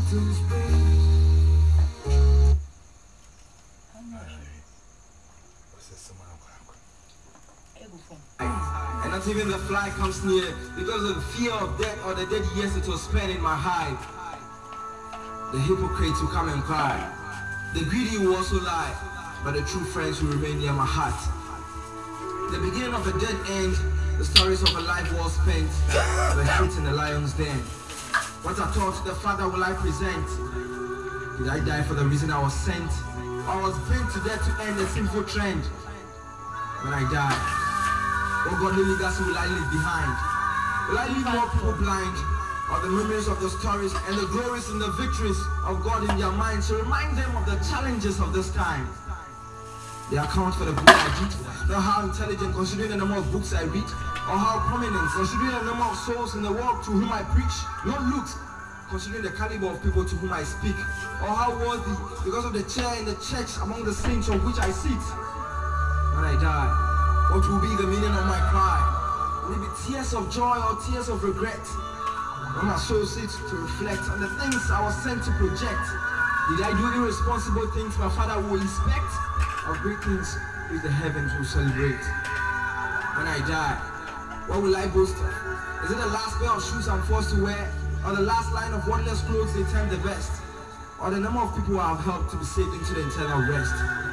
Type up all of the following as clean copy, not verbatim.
to spring. And not even the fly comes near because of the fear of death or the dead years it was spent in my hive. The hypocrites will come and cry. The greedy will also lie, but the true friends will remain near my heart. The beginning of a dead end, the stories of a life well spent, the hate in the lion's den. What I thought the Father will I present? Did I die for the reason I was sent? Or I was bent to death to end a sinful trend? When I die, what godly legacy will I leave behind? Will I leave more people blind? Or the memories of the stories and the glories and the victories of God in their minds to remind them of the challenges of this time? The account for the book I read, not how intelligent considering the number of books I read, or how prominent considering the number of souls in the world to whom I preach, not looks considering the caliber of people to whom I speak, or how worthy because of the chair in the church among the saints of which I sit. When I die, what will be the meaning of my cry? Will it be tears of joy or tears of regret? When my soul sits to reflect on the things I was sent to project, did I do irresponsible things my Father will inspect, or great things which the heavens will celebrate? When I die, what will I boast of? Is it the last pair of shoes I'm forced to wear, or the last line of wordless clothes they term the best, or the number of people I have helped to be saved into the eternal rest?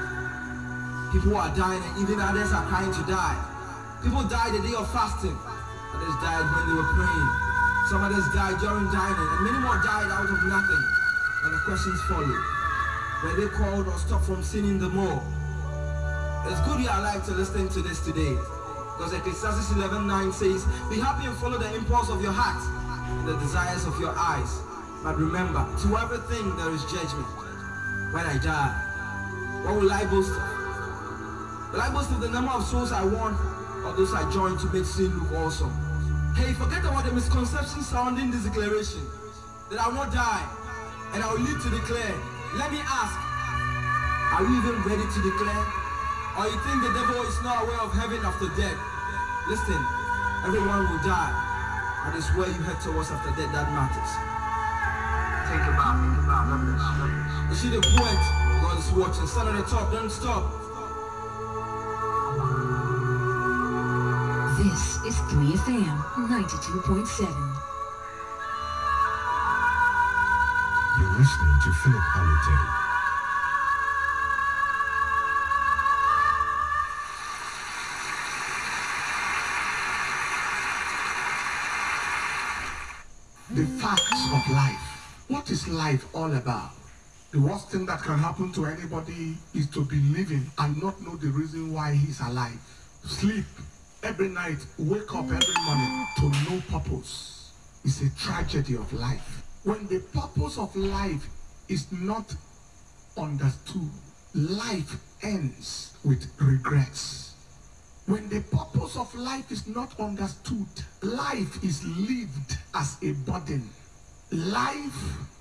People are dying and even others are crying to die. People died the day of fasting, others died when they were praying. Some others died during dining, and many more died out of nothing. And the questions follow. Were they called or stopped from sinning the more? It's good you are alive to listen to this today. Because Ecclesiastes 11:9 says, be happy and follow the impulse of your heart and the desires of your eyes. But remember, to everything there is judgment. When I die, what will I boast of? Will I boast of the number of souls I won, or those I joined to make sin look awesome? Hey, forget about the misconceptions surrounding this declaration, that I will not die, and I will live to declare. Let me ask, are you even ready to declare? Or you think the devil is not aware of heaven after death? Listen, everyone will die, and it's where you head towards after death that matters. Think about it. You see the poet, God is watching, stand on the top, don't stop. This is 3FM 92.7. You're listening to Philip Holiday. The facts of life. What is life all about? The worst thing that can happen to anybody is to be living and not know the reason why he's alive. Sleep every night, wake up every morning to no purpose. It's a tragedy of life. When the purpose of life is not understood, life ends with regrets. When the purpose of life is not understood, life is lived as a burden. Life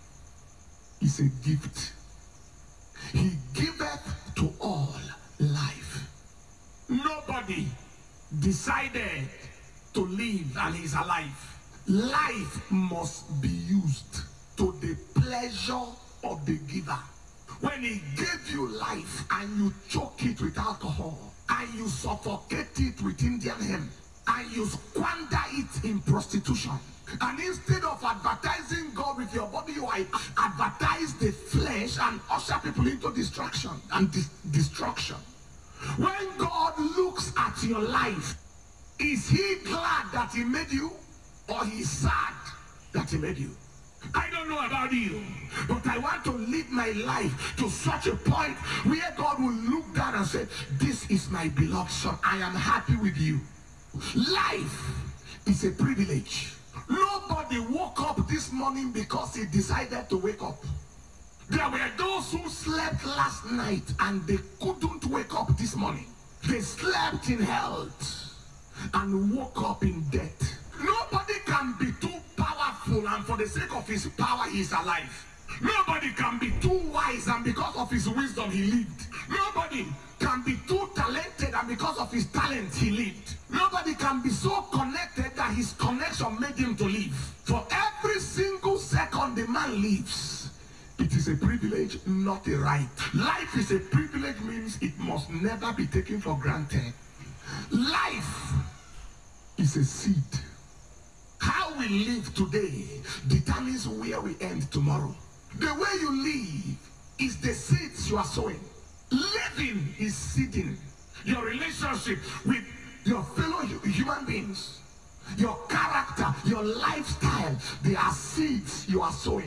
is a gift. He giveth to all life. Nobody decided to live and is alive. Life must be used to the pleasure of the giver. When he gave you life and you choke it with alcohol, and you suffocate it with Indian hemp, and you squander it in prostitution, and instead of advertising God with your body, you advertise the flesh and usher people into distraction and destruction. When God looks at your life, is he glad that he made you, or he's sad that he made you? I don't know about you, but I want to live my life to such a point where God will look down and say, this is my beloved son. I am happy with you. Life is a privilege. Nobody woke up this morning because he decided to wake up. There were those who slept last night and they couldn't wake up this morning. They slept in health and woke up in death. Nobody can be too powerful and for the sake of his power he is alive. Nobody can be too wise and because of his wisdom he lived. Nobody can be too talented and because of his talent he lived. Nobody can be so connected that his connection made him to live. For every single second the man lives, It is a privilege, not a right. Life is a privilege means it must never be taken for granted. Life is a seed. How we live today determines where we end tomorrow. The way you live is the seeds you are sowing. Living is seeding. Your relationship with your fellow human beings, your character, your lifestyle, they are seeds you are sowing.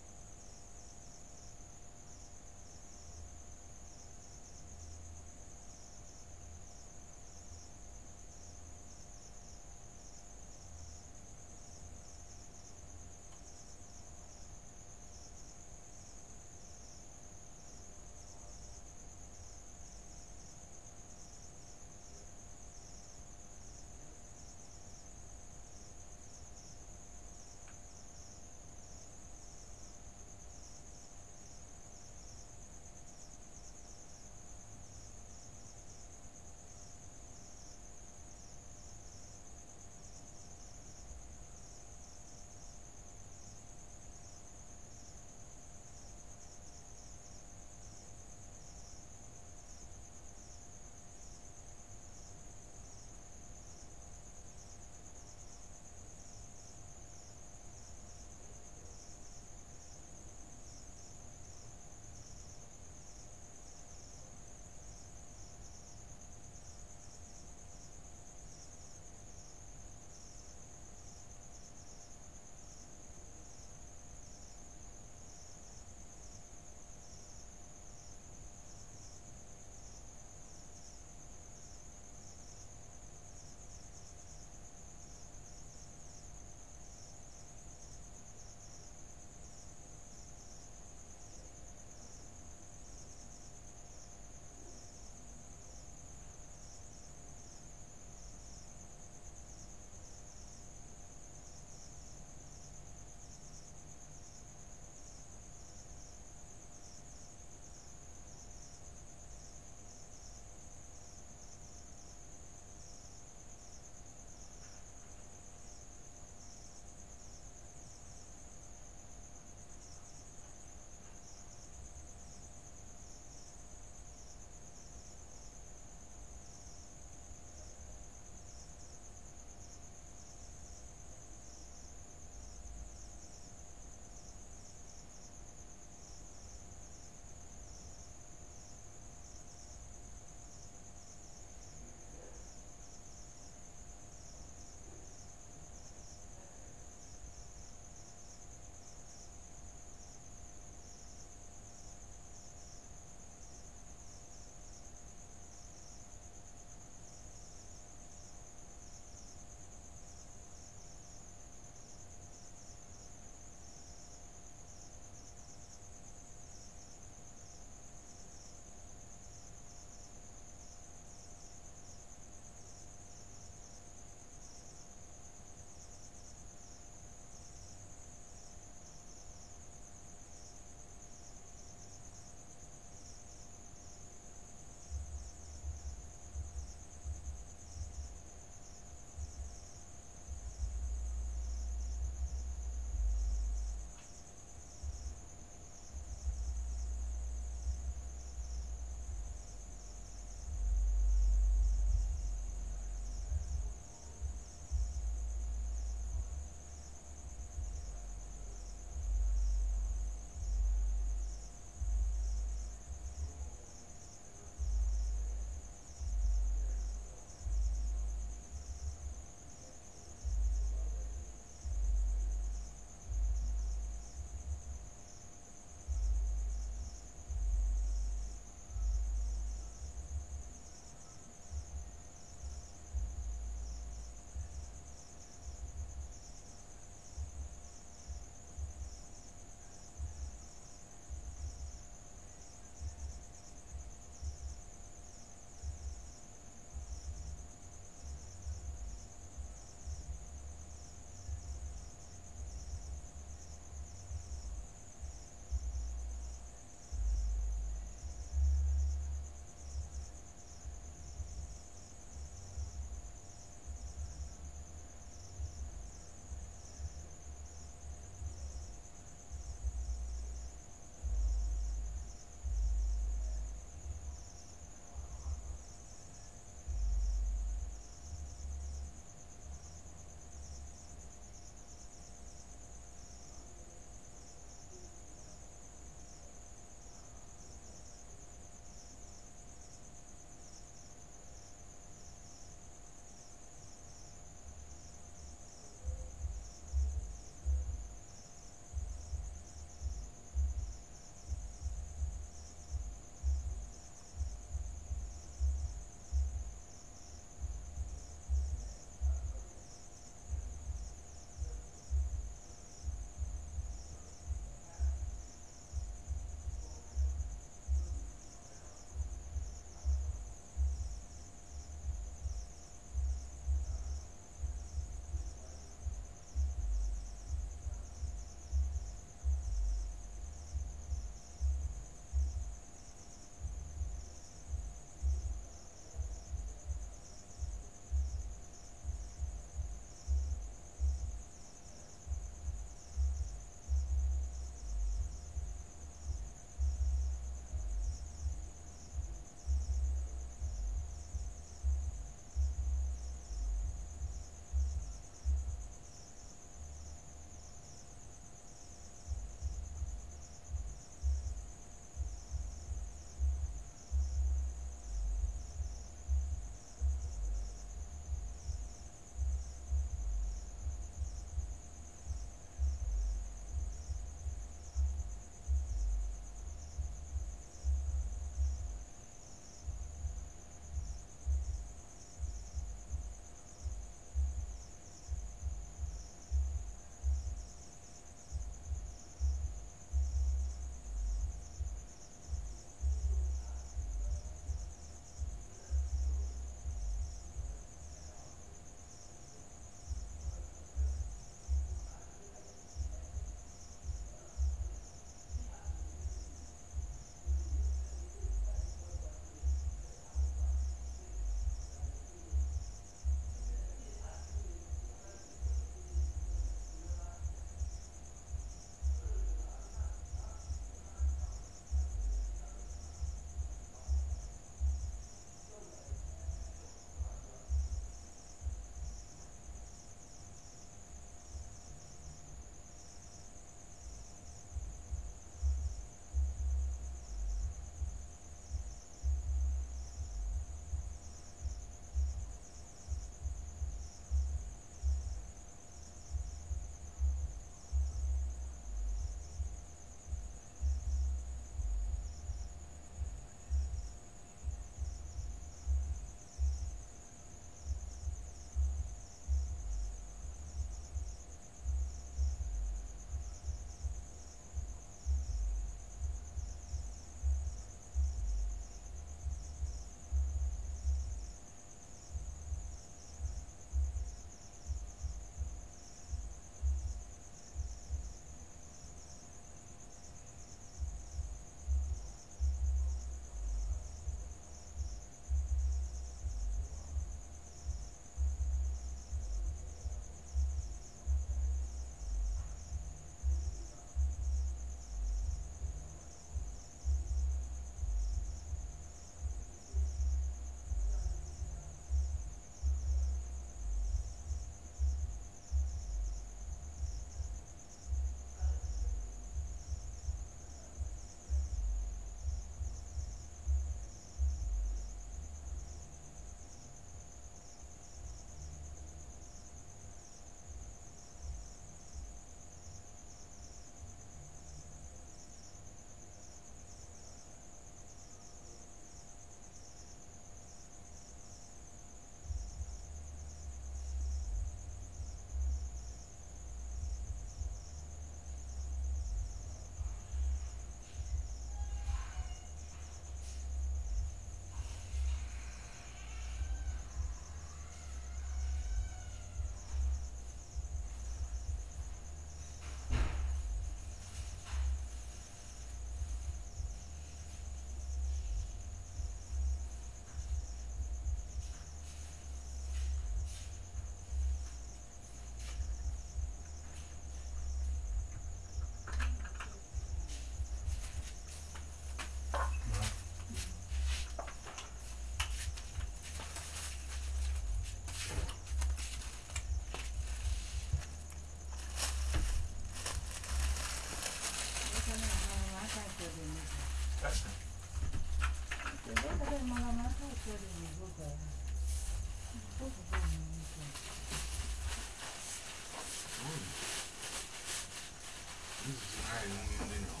This is high, you know.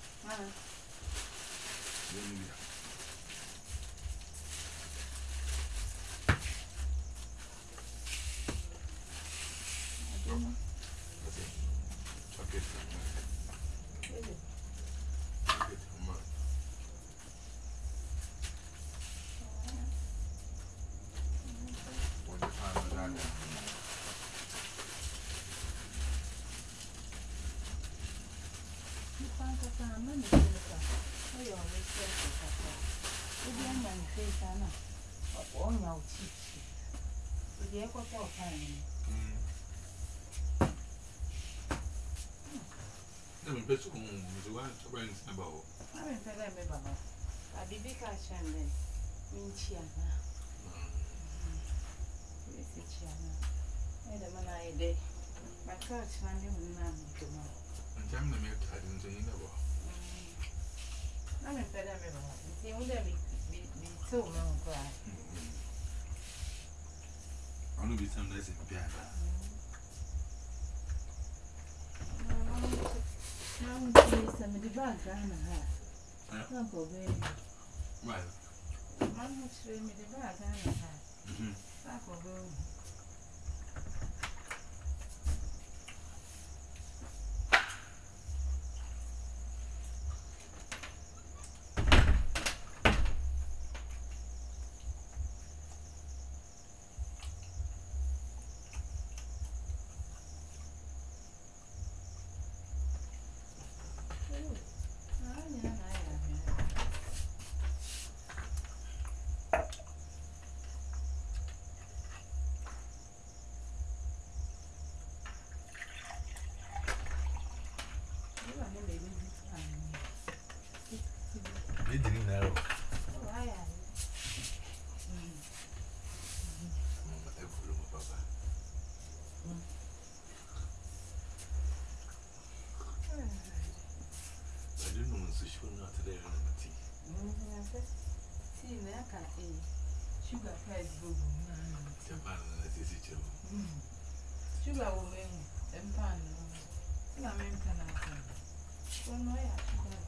I'm going to be some nice in piano. I'm going to be some of the bag. Right. I'm going to be the bag. They didn't know. Oh, I am. I didn't know so sure not today on the tea. Tea, sugar price go. Japan, that is it. Sugar will make them pan. I'm in Canada. Oh, no, I have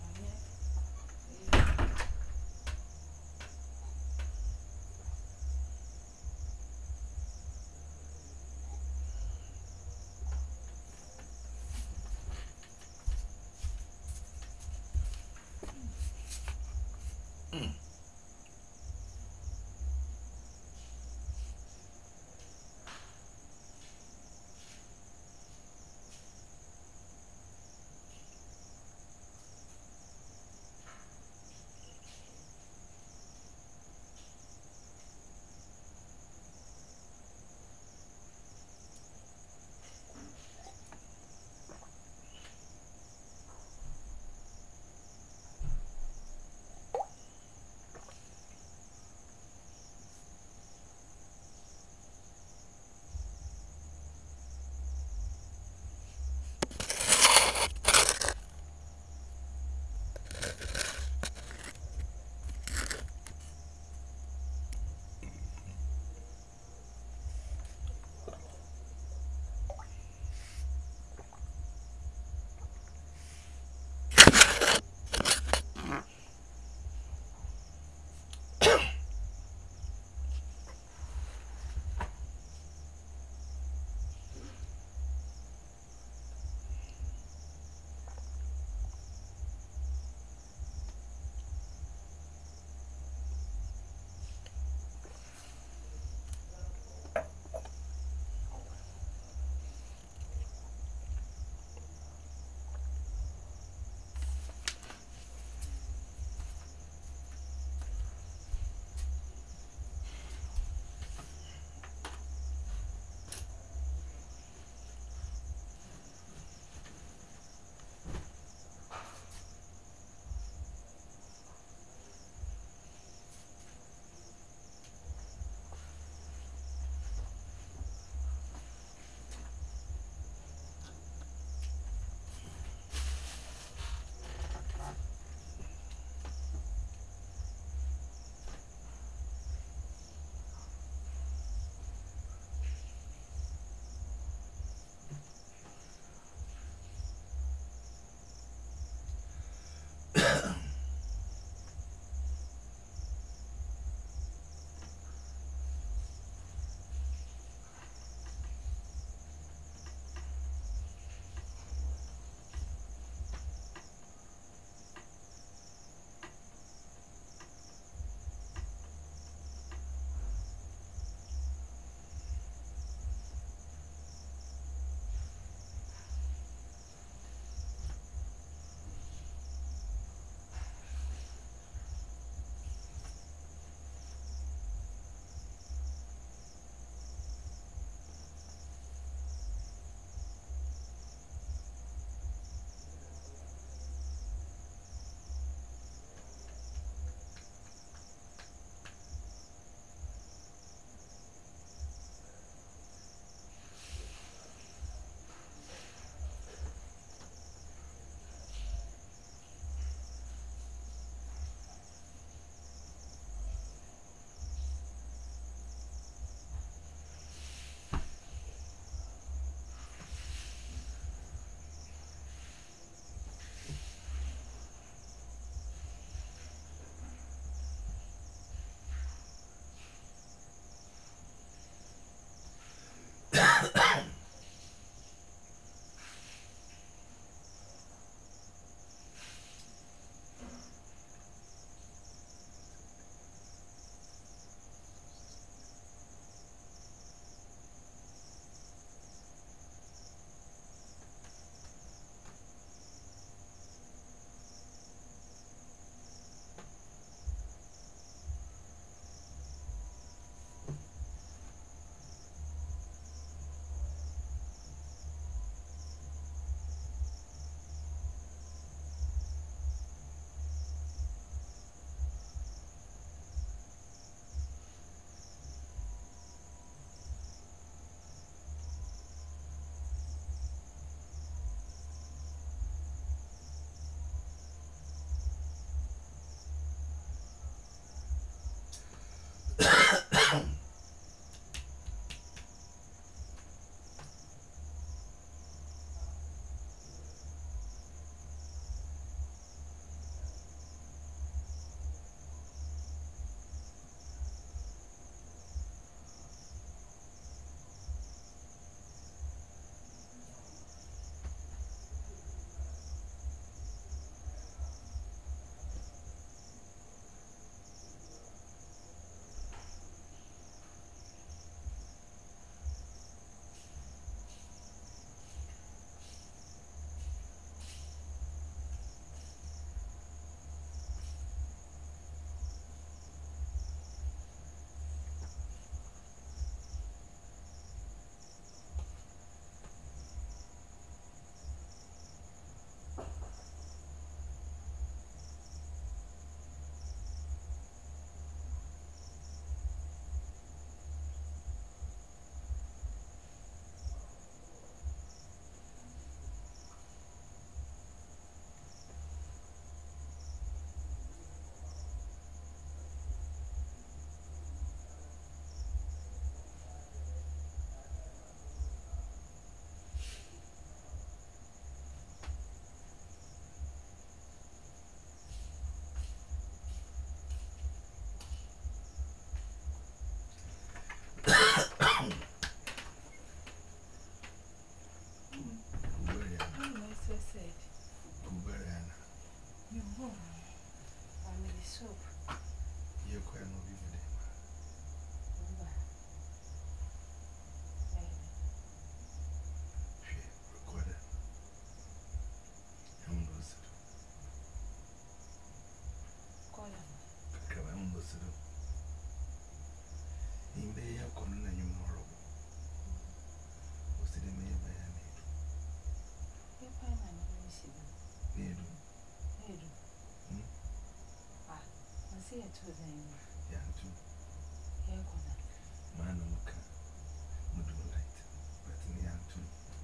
see it to them. Yeah, too. Yeah, Man, look, would light, but me, I'm too.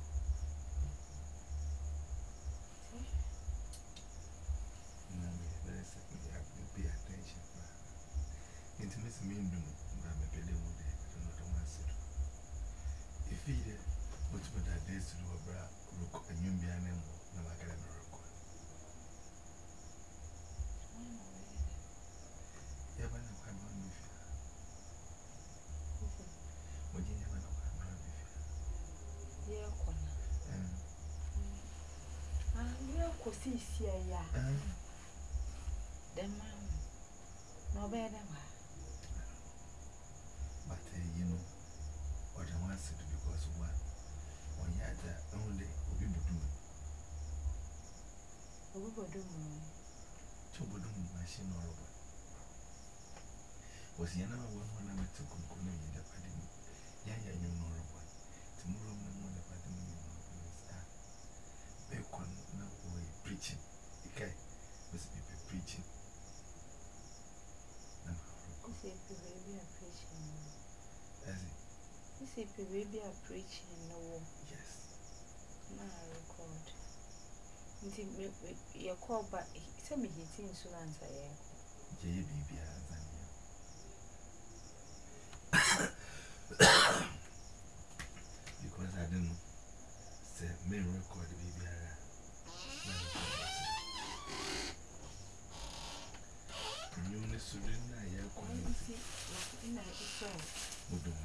No, there's pay attention. Intimacy mean do, but I'm a bit of wood, but not on my set. If he did, what's what that days to do a bra, look, and you be an animal, no, I got a miracle. Yeah, but I'm quite one with you. What you never know, I'm not with you. Yeah, yeah, could see, yeah. The man, no better. But, you know, what I want to do because one, on yada only, we would do. We would do machine or robot. Was you know when I took on in the party? Yeah, you know, robot. Tomorrow, no one about the moon. Bacon, no way preaching. Okay, was people preaching. This is the baby are preaching. As it? This is the baby are preaching. No, yes. now I record. Your call, but tell me his insurance. I am. JBB because I didn't say, may record the baby. You only student, I am going to see.